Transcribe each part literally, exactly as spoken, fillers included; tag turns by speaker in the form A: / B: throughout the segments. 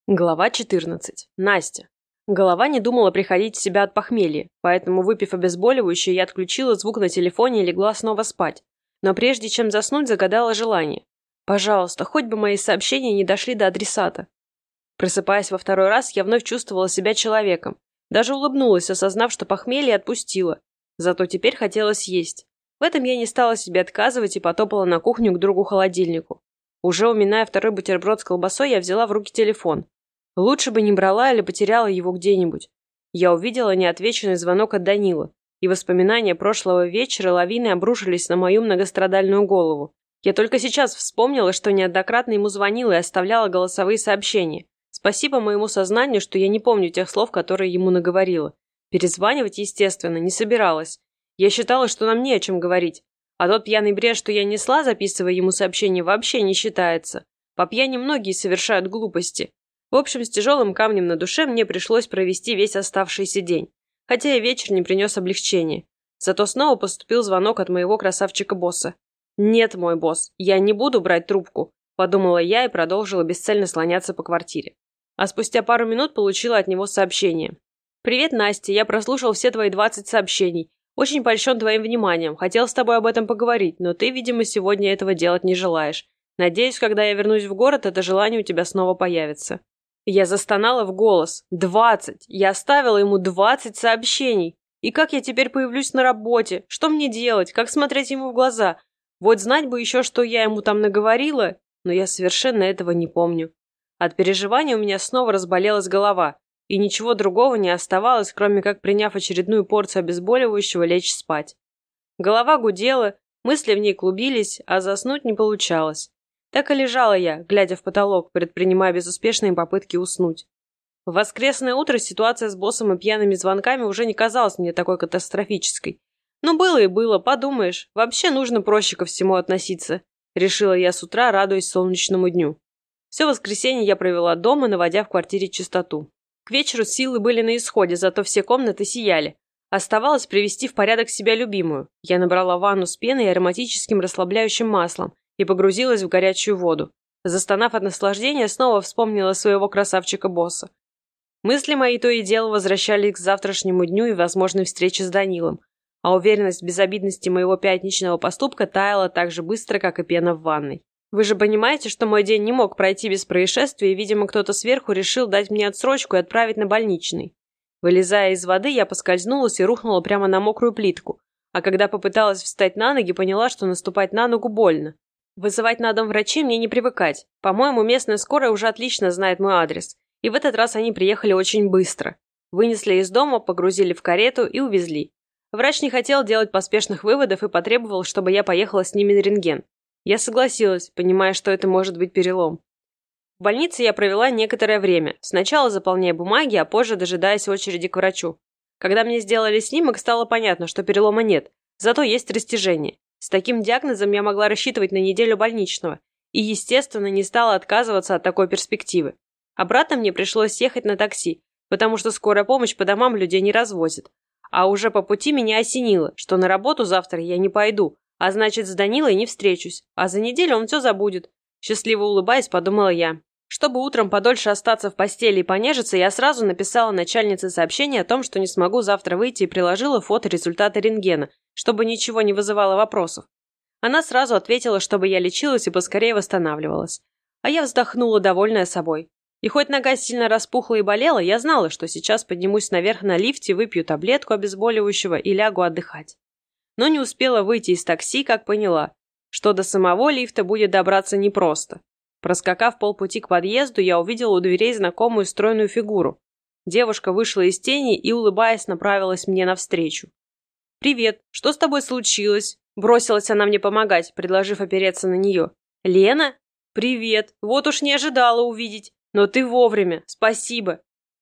A: Глава четырнадцать. Настя. Голова не думала приходить в себя от похмелья, поэтому, выпив обезболивающее, я отключила звук на телефоне и легла снова спать. Но прежде чем заснуть, загадала желание. Пожалуйста, хоть бы мои сообщения не дошли до адресата. Просыпаясь во второй раз, я вновь чувствовала себя человеком. Даже улыбнулась, осознав, что похмелье отпустило. Зато теперь хотелось есть. В этом я не стала себе отказывать и потопала на кухню к другу-холодильнику. Уже уминая второй бутерброд с колбасой, я взяла в руки телефон. Лучше бы не брала или потеряла его где-нибудь. Я увидела неотвеченный звонок от Данила, и воспоминания прошлого вечера лавиной обрушились на мою многострадальную голову. Я только сейчас вспомнила, что неоднократно ему звонила и оставляла голосовые сообщения. Спасибо моему сознанию, что я не помню тех слов, которые ему наговорила. Перезванивать, естественно, не собиралась. Я считала, что нам не о чем говорить. А тот пьяный бред, что я несла, записывая ему сообщение, вообще не считается. По пьяни многие совершают глупости. В общем, с тяжелым камнем на душе мне пришлось провести весь оставшийся день. Хотя и вечер не принес облегчения. Зато снова поступил звонок от моего красавчика-босса. «Нет, мой босс, я не буду брать трубку», – подумала я и продолжила бесцельно слоняться по квартире. А спустя пару минут получила от него сообщение. «Привет, Настя, я прослушал все твои двадцать сообщений. Очень польщен твоим вниманием. Хотел с тобой об этом поговорить, но ты, видимо, сегодня этого делать не желаешь. Надеюсь, когда я вернусь в город, это желание у тебя снова появится». Я застонала в голос. «Двадцать! Я оставила ему двадцать сообщений! И как я теперь появлюсь на работе? Что мне делать? Как смотреть ему в глаза? Вот знать бы еще, что я ему там наговорила, но я совершенно этого не помню». От переживания у меня снова разболелась голова, и ничего другого не оставалось, кроме как, приняв очередную порцию обезболивающего, лечь спать. Голова гудела, мысли в ней клубились, а заснуть не получалось. Так и лежала я, глядя в потолок, предпринимая безуспешные попытки уснуть. В воскресное утро ситуация с боссом и пьяными звонками уже не казалась мне такой катастрофической. Ну, было и было, подумаешь, вообще нужно проще ко всему относиться, решила я с утра, радуясь солнечному дню. Все воскресенье я провела дома, наводя в квартире чистоту. К вечеру силы были на исходе, зато все комнаты сияли. Оставалось привести в порядок себя любимую. Я набрала ванну с пеной и ароматическим расслабляющим маслом и погрузилась в горячую воду. Застонав от наслаждения, снова вспомнила своего красавчика-босса. Мысли мои то и дело возвращались к завтрашнему дню и возможной встрече с Данилом, а уверенность в безобидности моего пятничного поступка таяла так же быстро, как и пена в ванной. Вы же понимаете, что мой день не мог пройти без происшествия, и, видимо, кто-то сверху решил дать мне отсрочку и отправить на больничный. Вылезая из воды, я поскользнулась и рухнула прямо на мокрую плитку, а когда попыталась встать на ноги, поняла, что наступать на ногу больно. Вызывать на дом врачей мне не привыкать. По-моему, местная скорая уже отлично знает мой адрес, и в этот раз они приехали очень быстро. Вынесли из дома, погрузили в карету и увезли. Врач не хотел делать поспешных выводов и потребовал, чтобы я поехала с ними на рентген. Я согласилась, понимая, что это может быть перелом. В больнице я провела некоторое время, сначала заполняя бумаги, а позже дожидаясь очереди к врачу. Когда мне сделали снимок, стало понятно, что перелома нет, зато есть растяжение. С таким диагнозом я могла рассчитывать на неделю больничного и, естественно, не стала отказываться от такой перспективы. Обратно мне пришлось ехать на такси, потому что скорая помощь по домам людей не развозит. А уже по пути меня осенило, что на работу завтра я не пойду, а значит, с Данилой не встречусь, а за неделю он все забудет. Счастливо улыбаясь, подумала я. Чтобы утром подольше остаться в постели и понежиться, я сразу написала начальнице сообщение о том, что не смогу завтра выйти, и приложила фото результата рентгена, чтобы ничего не вызывало вопросов. Она сразу ответила, чтобы я лечилась и поскорее восстанавливалась. А я вздохнула, довольная собой. И хоть нога сильно распухла и болела, я знала, что сейчас поднимусь наверх на лифте, выпью таблетку обезболивающего и лягу отдыхать. Но не успела выйти из такси, как поняла, что до самого лифта будет добраться непросто. Проскакав полпути к подъезду, я увидела у дверей знакомую стройную фигуру. Девушка вышла из тени и, улыбаясь, направилась мне навстречу. «Привет, что с тобой случилось?» Бросилась она мне помогать, предложив опереться на нее. «Лена? Привет, вот уж не ожидала увидеть, но ты вовремя, спасибо».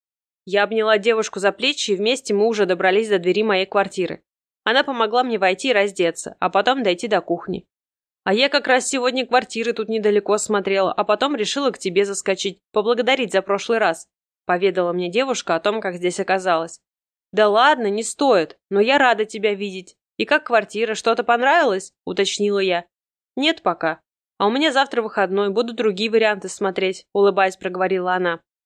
A: Я обняла девушку за плечи, и вместе мы уже добрались до двери моей квартиры. Она помогла мне войти и раздеться, а потом дойти до кухни. «А я как раз сегодня квартиры тут недалеко смотрела, а потом решила к тебе заскочить, поблагодарить за прошлый раз», — поведала мне девушка о том, как здесь оказалась. «Да ладно, не стоит, но я рада тебя видеть. И как квартира, что-то понравилось?» — уточнила я. «Нет пока. А у меня завтра выходной, буду другие варианты смотреть», — улыбаясь, проговорила она.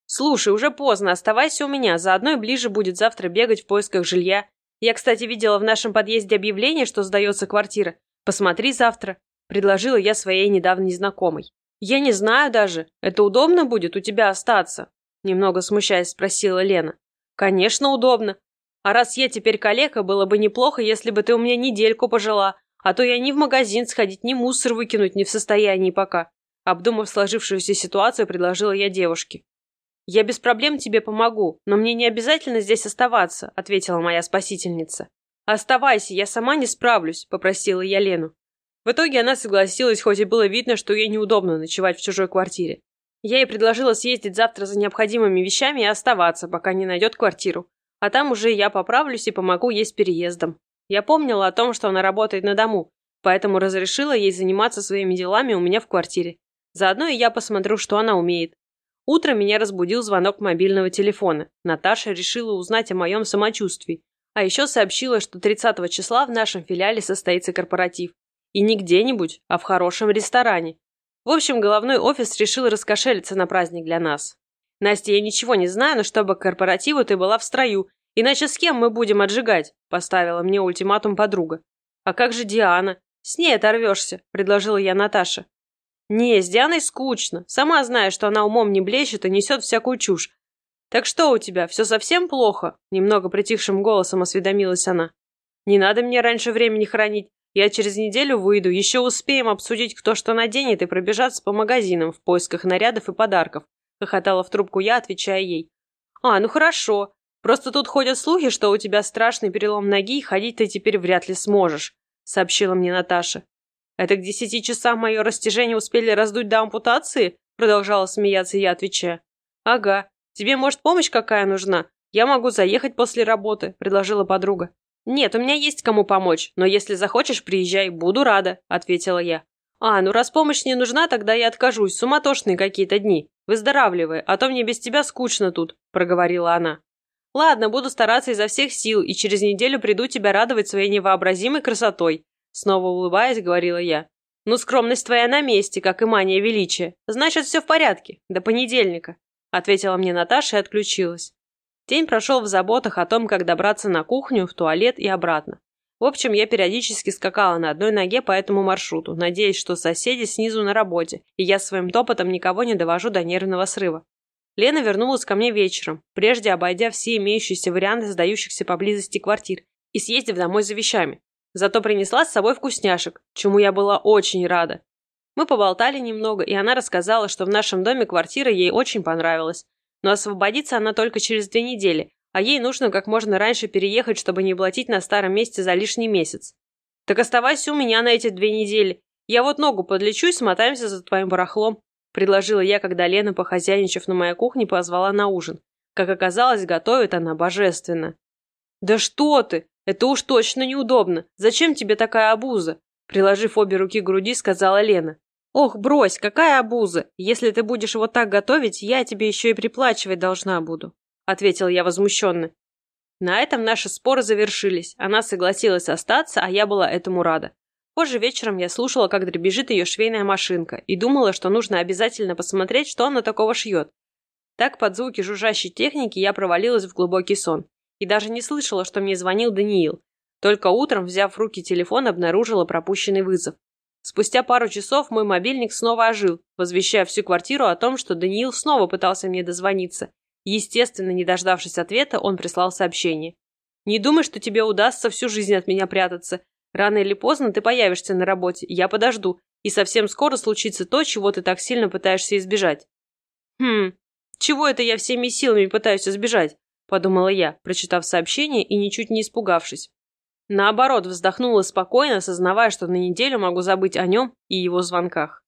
A: «Слушай, уже поздно, оставайся у меня, заодно и ближе будет завтра бегать в поисках жилья. Я, кстати, видела в нашем подъезде объявление, что сдается квартира. Посмотри завтра», — предложила я своей недавней знакомой. «Я не знаю даже, это удобно будет у тебя остаться?» Немного смущаясь, спросила Лена. «Конечно, удобно. А раз я теперь калека, было бы неплохо, если бы ты у меня недельку пожила, а то я ни в магазин сходить, ни мусор выкинуть не в состоянии пока». Обдумав сложившуюся ситуацию, предложила я девушке. «Я без проблем тебе помогу, но мне не обязательно здесь оставаться», — ответила моя спасительница. «Оставайся, я сама не справлюсь», — попросила я Лену. В итоге она согласилась, хоть и было видно, что ей неудобно ночевать в чужой квартире. Я ей предложила съездить завтра за необходимыми вещами и оставаться, пока не найдет квартиру. А там уже я поправлюсь и помогу ей с переездом. Я помнила о том, что она работает на дому, поэтому разрешила ей заниматься своими делами у меня в квартире. Заодно и я посмотрю, что она умеет. Утром меня разбудил звонок мобильного телефона. Наташа решила узнать о моем самочувствии, а еще сообщила, что тридцатого числа в нашем филиале состоится корпоратив. И не где-нибудь, а в хорошем ресторане. В общем, головной офис решил раскошелиться на праздник для нас. «Настя, я ничего не знаю, но чтобы к корпоративу ты была в строю, иначе с кем мы будем отжигать?» – поставила мне ультиматум подруга. «А как же Диана? С ней оторвешься», – предложила я Наташе. «Не, с Дианой скучно. Сама знаешь, что она умом не блещет и несет всякую чушь. Так что у тебя, все совсем плохо?» – немного притихшим голосом осведомилась она. «Не надо мне раньше времени хранить. Я через неделю выйду, еще успеем обсудить, кто что наденет, и пробежаться по магазинам в поисках нарядов и подарков», — хохотала в трубку я, отвечая ей. «А, ну хорошо. Просто тут ходят слухи, что у тебя страшный перелом ноги, и ходить ты теперь вряд ли сможешь», — сообщила мне Наташа. «Это к десяти часам мое растяжение успели раздуть до ампутации?» — продолжала смеяться я, отвечая. «Ага. Тебе, может, помощь какая нужна? Я могу заехать после работы», — предложила подруга. «Нет, у меня есть кому помочь, но если захочешь, приезжай, буду рада», — ответила я. «А, ну раз помощь не нужна, тогда я откажусь, суматошные какие-то дни. Выздоравливай, а то мне без тебя скучно тут», — проговорила она. «Ладно, буду стараться изо всех сил, и через неделю приду тебя радовать своей невообразимой красотой», — снова улыбаясь, говорила я. «Ну, скромность твоя на месте, как и мания величия. Значит, все в порядке, до понедельника», — ответила мне Наташа и отключилась. День прошел в заботах о том, как добраться на кухню, в туалет и обратно. В общем, я периодически скакала на одной ноге по этому маршруту, надеясь, что соседи снизу на работе, и я своим топотом никого не довожу до нервного срыва. Лена вернулась ко мне вечером, прежде обойдя все имеющиеся варианты сдающихся поблизости квартир и съездив домой за вещами. Зато принесла с собой вкусняшек, чему я была очень рада. Мы поболтали немного, и она рассказала, что в нашем доме квартира ей очень понравилась. Но освободится она только через две недели, а ей нужно как можно раньше переехать, чтобы не платить на старом месте за лишний месяц. «Так оставайся у меня на эти две недели. Я вот ногу подлечу и смотаемся за твоим барахлом», — предложила я, когда Лена, похозяйничав на моей кухне, позвала на ужин. Как оказалось, готовит она божественно. «Да что ты! Это уж точно неудобно. Зачем тебе такая обуза?» Приложив обе руки к груди, сказала Лена. «Ох, брось, какая обуза! Если ты будешь вот так готовить, я тебе еще и приплачивать должна буду», — ответила я возмущенно. На этом наши споры завершились. Она согласилась остаться, а я была этому рада. Позже вечером я слушала, как дребезжит ее швейная машинка, и думала, что нужно обязательно посмотреть, что она такого шьет. Так, под звуки жужжащей техники, я провалилась в глубокий сон. И даже не слышала, что мне звонил Даниил. Только утром, взяв в руки телефон, обнаружила пропущенный вызов. Спустя пару часов мой мобильник снова ожил, возвещая всю квартиру о том, что Даниил снова пытался мне дозвониться. Естественно, не дождавшись ответа, он прислал сообщение. «Не думай, что тебе удастся всю жизнь от меня прятаться. Рано или поздно ты появишься на работе, я подожду, и совсем скоро случится то, чего ты так сильно пытаешься избежать». «Хм, чего это я всеми силами пытаюсь избежать?» – подумала я, прочитав сообщение и ничуть не испугавшись. Наоборот, вздохнула спокойно, осознавая, что на неделю могу забыть о нем и его звонках.